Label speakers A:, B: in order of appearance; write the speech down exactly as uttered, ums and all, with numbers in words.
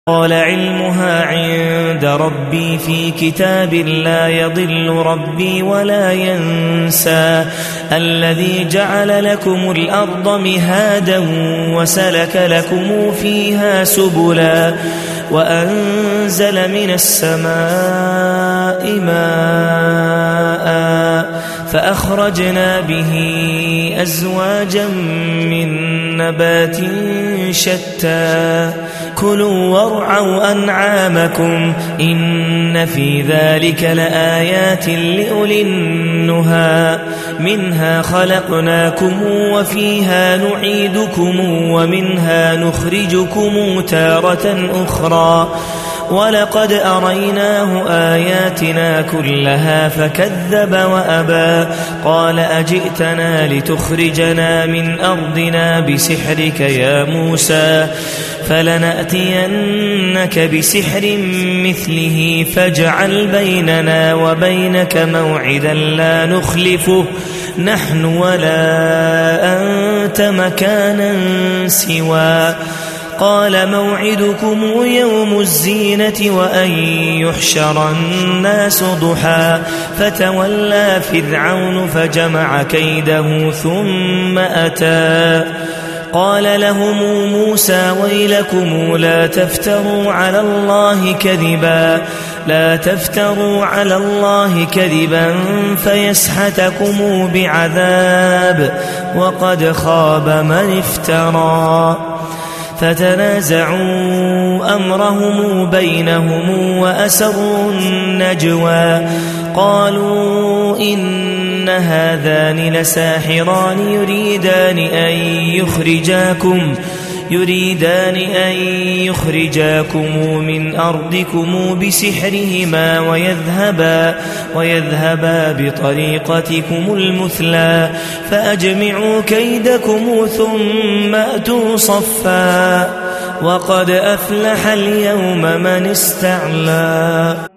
A: قال علمها عند ربي في كتاب لا يضل ربي ولا ينسى الذي جعل لكم الأرض مهادا وسلك لكم فيها سبلا وأنزل من السماء ماء فأخرجنا به أزواجا من نبات شتى كلوا وارعوا أنعامكم إن في ذلك لآيات لأولي النهى منها خلقناكم وفيها نعيدكم ومنها نخرجكم تارة أخرى ولقد أريناه آياتنا كلها فكذب وأبى قال أجئتنا لتخرجنا من أرضنا بسحرك يا موسى فلنأتينك بسحر مثله فاجعل بيننا وبينك موعدا لا نخلفه نحن ولا أنت مكانا سوى قال موعدكم يوم الزينة وأن يحشر الناس ضحى فتولى فرعون فجمع كيده ثم أتى قال لهم موسى ويلكم لا تفتروا على الله كذبا لا تفتروا على الله كذبا فيسحتكم بعذاب وقد خاب من افترى فتنازعوا أمرهم بينهم وأسروا النجوى قالوا إن هذان لساحران يريدان أن يخرجاكم يريدان أن يخرجاكم من أرضكم بسحرهما ويذهبا, ويذهبا بطريقتكم المثلى فأجمعوا كيدكم ثم أتوا صفا وقد أفلح اليوم من استعلى.